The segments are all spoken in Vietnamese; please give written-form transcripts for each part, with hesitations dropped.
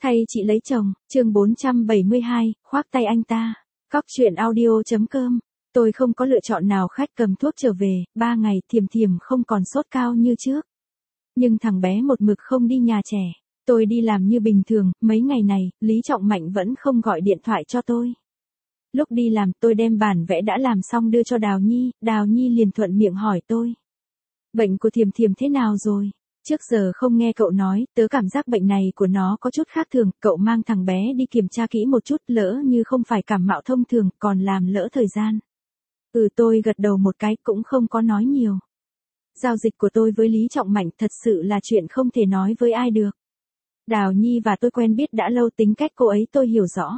Thay chị lấy chồng, chương 472, khoác tay anh ta. Cóc truyện audio.com. Tôi không có lựa chọn nào khách cầm thuốc trở về, 3 ngày Thiềm Thiềm không còn sốt cao như trước. Nhưng thằng bé một mực không đi nhà trẻ. Tôi đi làm như bình thường, mấy ngày này, Lý Trọng Mạnh vẫn không gọi điện thoại cho tôi. Lúc đi làm tôi đem bản vẽ đã làm xong đưa cho Đào Nhi liền thuận miệng hỏi tôi. Bệnh của Thiềm Thiềm thế nào rồi? Trước giờ không nghe cậu nói, tớ cảm giác bệnh này của nó có chút khác thường, cậu mang thằng bé đi kiểm tra kỹ một chút, lỡ như không phải cảm mạo thông thường, còn làm lỡ thời gian. Tôi gật đầu một cái, cũng không có nói nhiều. Giao dịch của tôi với Lý Trọng Mạnh thật sự là chuyện không thể nói với ai được. Đào Nhi và tôi quen biết đã lâu, tính cách cô ấy tôi hiểu rõ.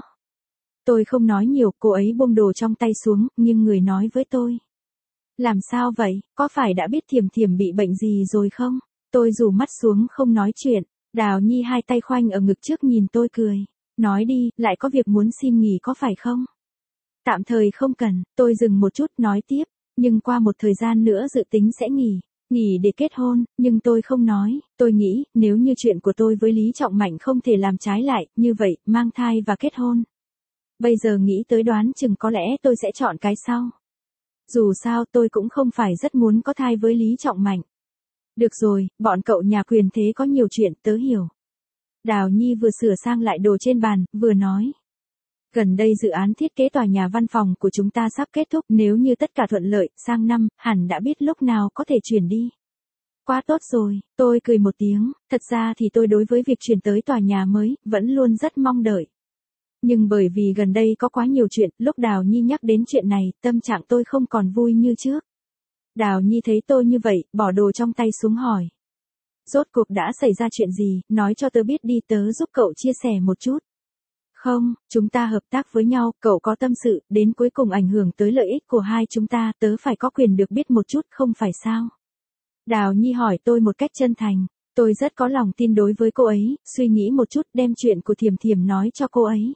Tôi không nói nhiều, cô ấy buông đồ trong tay xuống, nhưng người nói với tôi. Làm sao vậy, có phải đã biết Thiềm Thiềm bị bệnh gì rồi không? Tôi rủ mắt xuống không nói chuyện, Đào Nhi hai tay khoanh ở ngực trước nhìn tôi cười. Nói đi, lại có việc muốn xin nghỉ có phải không? Tạm thời không cần, tôi dừng một chút nói tiếp, nhưng qua một thời gian nữa dự tính sẽ nghỉ để kết hôn, nhưng tôi không nói, tôi nghĩ, nếu như chuyện của tôi với Lý Trọng Mạnh không thể làm trái lại, như vậy, mang thai và kết hôn. Bây giờ nghĩ tới đoán chừng có lẽ tôi sẽ chọn cái sau. Dù sao tôi cũng không phải rất muốn có thai với Lý Trọng Mạnh. Được rồi, bọn cậu nhà quyền thế có nhiều chuyện, tớ hiểu. Đào Nhi vừa sửa sang lại đồ trên bàn, vừa nói. Gần đây dự án thiết kế tòa nhà văn phòng của chúng ta sắp kết thúc, nếu như tất cả thuận lợi, sang năm, hẳn đã biết lúc nào có thể chuyển đi. Quá tốt rồi, tôi cười một tiếng, thật ra thì tôi đối với việc chuyển tới tòa nhà mới, vẫn luôn rất mong đợi. Nhưng bởi vì gần đây có quá nhiều chuyện, lúc Đào Nhi nhắc đến chuyện này, tâm trạng tôi không còn vui như trước. Đào Nhi thấy tôi như vậy, bỏ đồ trong tay xuống hỏi. Rốt cuộc đã xảy ra chuyện gì, nói cho tớ biết đi, tớ giúp cậu chia sẻ một chút. Không, chúng ta hợp tác với nhau, cậu có tâm sự, đến cuối cùng ảnh hưởng tới lợi ích của hai chúng ta, tớ phải có quyền được biết một chút, không phải sao? Đào Nhi hỏi tôi một cách chân thành, tôi rất có lòng tin đối với cô ấy, suy nghĩ một chút đem chuyện của Thiềm Thiềm nói cho cô ấy.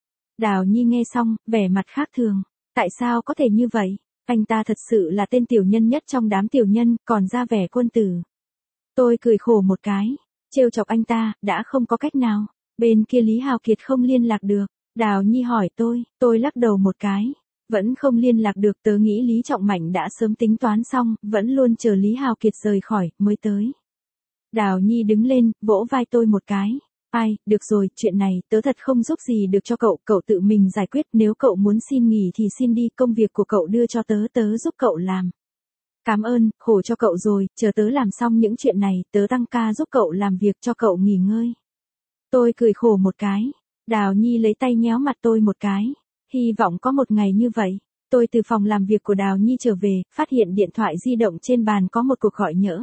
Đào Nhi nghe xong, vẻ mặt khác thường, tại sao có thể như vậy? Anh ta thật sự là tên tiểu nhân nhất trong đám tiểu nhân, còn ra vẻ quân tử. Tôi cười khổ một cái, trêu chọc anh ta, đã không có cách nào. Bên kia Lý Hào Kiệt không liên lạc được. Đào Nhi hỏi tôi lắc đầu một cái. Vẫn không liên lạc được, tớ nghĩ Lý Trọng Mạnh đã sớm tính toán xong, vẫn luôn chờ Lý Hào Kiệt rời khỏi, mới tới. Đào Nhi đứng lên, vỗ vai tôi một cái. Ai, được rồi, chuyện này, tớ thật không giúp gì được cho cậu tự mình giải quyết, nếu cậu muốn xin nghỉ thì xin đi, công việc của cậu đưa cho tớ giúp cậu làm. Cảm ơn, khổ cho cậu rồi, chờ tớ làm xong những chuyện này, tớ tăng ca giúp cậu làm việc cho cậu nghỉ ngơi. Tôi cười khổ một cái, Đào Nhi lấy tay nhéo mặt tôi một cái, hy vọng có một ngày như vậy. Tôi từ phòng làm việc của Đào Nhi trở về, phát hiện điện thoại di động trên bàn có một cuộc gọi nhỡ.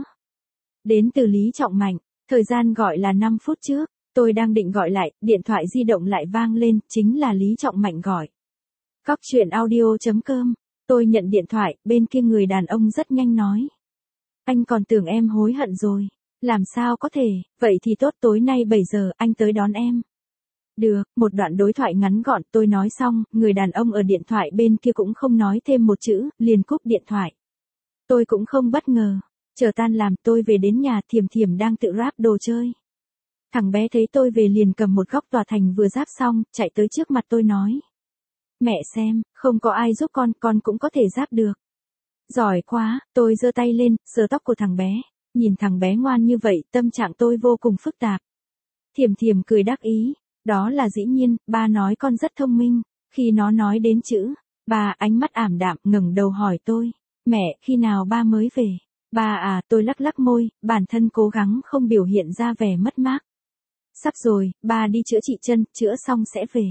Đến từ Lý Trọng Mạnh, thời gian gọi là 5 phút trước, tôi đang định gọi lại, điện thoại di động lại vang lên, chính là Lý Trọng Mạnh gọi. Cóc truyện audio.com, tôi nhận điện thoại, bên kia người đàn ông rất nhanh nói. Anh còn tưởng em hối hận rồi. Làm sao có thể, vậy thì tốt, tối nay 7 giờ, anh tới đón em. Được, một đoạn đối thoại ngắn gọn, tôi nói xong, người đàn ông ở điện thoại bên kia cũng không nói thêm một chữ, liền cúp điện thoại. Tôi cũng không bất ngờ, chờ tan làm tôi về đến nhà, Thiềm Thiềm đang tự ráp đồ chơi. Thằng bé thấy tôi về liền cầm một góc tòa thành vừa ráp xong, chạy tới trước mặt tôi nói. Mẹ xem, không có ai giúp con cũng có thể ráp được. Giỏi quá, tôi giơ tay lên, sờ tóc của thằng bé. Nhìn thằng bé ngoan như vậy, tâm trạng tôi vô cùng phức tạp. Thiềm Thiềm cười đắc ý, đó là dĩ nhiên, ba nói con rất thông minh. Khi nó nói đến chữ ba, ánh mắt ảm đạm, ngẩng đầu hỏi tôi, mẹ, khi nào ba mới về? Ba à, tôi lắc lắc môi, bản thân cố gắng không biểu hiện ra vẻ mất mát. Sắp rồi, ba đi chữa trị chân, chữa xong sẽ về.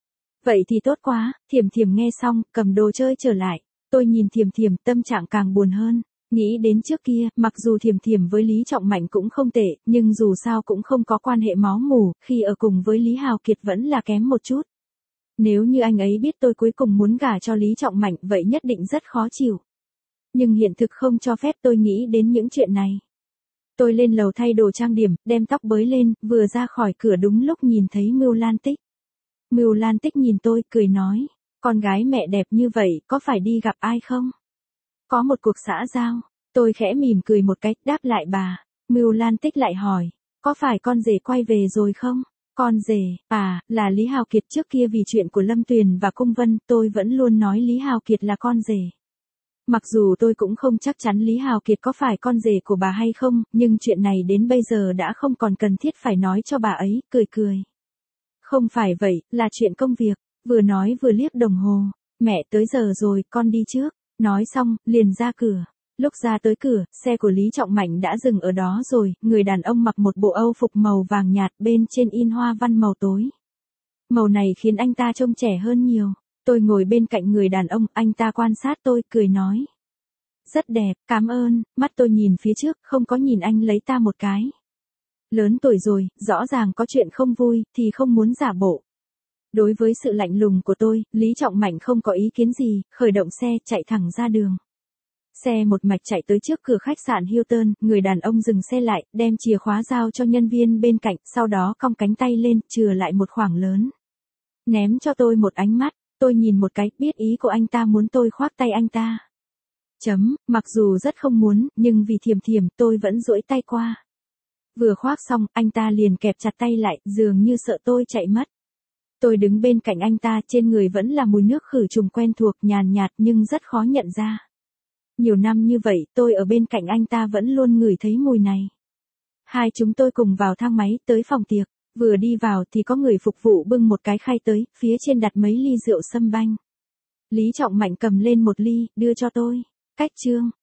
Vậy thì tốt quá, Thiềm Thiềm nghe xong, cầm đồ chơi trở lại. Tôi nhìn Thiềm Thiềm, tâm trạng càng buồn hơn. Nghĩ đến trước kia, mặc dù Thiềm Thiềm với Lý Trọng Mạnh cũng không tệ, nhưng dù sao cũng không có quan hệ máu mủ, khi ở cùng với Lý Hào Kiệt vẫn là kém một chút. Nếu như anh ấy biết tôi cuối cùng muốn gả cho Lý Trọng Mạnh, vậy nhất định rất khó chịu. Nhưng hiện thực không cho phép tôi nghĩ đến những chuyện này. Tôi lên lầu thay đồ trang điểm, đem tóc bới lên, vừa ra khỏi cửa đúng lúc nhìn thấy Mưu Lan Tích. Mưu Lan Tích nhìn tôi, cười nói, con gái mẹ đẹp như vậy, có phải đi gặp ai không? Có một cuộc xã giao. Tôi khẽ mỉm cười một cách, đáp lại bà. Mưu Lan Tích lại hỏi, có phải con rể quay về rồi không? Con rể, à, là Lý Hào Kiệt. Trước kia vì chuyện của Lâm Tuyền và Cung Vân, tôi vẫn luôn nói Lý Hào Kiệt là con rể. Mặc dù tôi cũng không chắc chắn Lý Hào Kiệt có phải con rể của bà hay không, nhưng chuyện này đến bây giờ đã không còn cần thiết phải nói cho bà ấy, cười cười. Không phải vậy, là chuyện công việc. Vừa nói vừa liếc đồng hồ. Mẹ tới giờ rồi, con đi trước. Nói xong, liền ra cửa. Lúc ra tới cửa, xe của Lý Trọng Mạnh đã dừng ở đó rồi, người đàn ông mặc một bộ âu phục màu vàng nhạt, bên trên in hoa văn màu tối. Màu này khiến anh ta trông trẻ hơn nhiều. Tôi ngồi bên cạnh người đàn ông, anh ta quan sát tôi, cười nói. Rất đẹp, cảm ơn. Mắt tôi nhìn phía trước, không có nhìn anh lấy ta một cái. Lớn tuổi rồi, rõ ràng có chuyện không vui, thì không muốn giả bộ. Đối với sự lạnh lùng của tôi, Lý Trọng Mạnh không có ý kiến gì, khởi động xe, chạy thẳng ra đường. Xe một mạch chạy tới trước cửa khách sạn Hilton, người đàn ông dừng xe lại, đem chìa khóa giao cho nhân viên bên cạnh, sau đó cong cánh tay lên, chừa lại một khoảng lớn. Ném cho tôi một ánh mắt, tôi nhìn một cái, biết ý của anh ta muốn tôi khoác tay anh ta. Mặc dù rất không muốn, nhưng vì Thiểm Thiểm, tôi vẫn duỗi tay qua. Vừa khoác xong, anh ta liền kẹp chặt tay lại, dường như sợ tôi chạy mất. Tôi đứng bên cạnh anh ta, trên người vẫn là mùi nước khử trùng quen thuộc, nhàn nhạt nhưng rất khó nhận ra. Nhiều năm như vậy, tôi ở bên cạnh anh ta vẫn luôn ngửi thấy mùi này. Hai chúng tôi cùng vào thang máy, tới phòng tiệc. Vừa đi vào thì có người phục vụ bưng một cái khay tới, phía trên đặt mấy ly rượu sâm banh. Lý Trọng Mạnh cầm lên một ly, đưa cho tôi. Cách chương.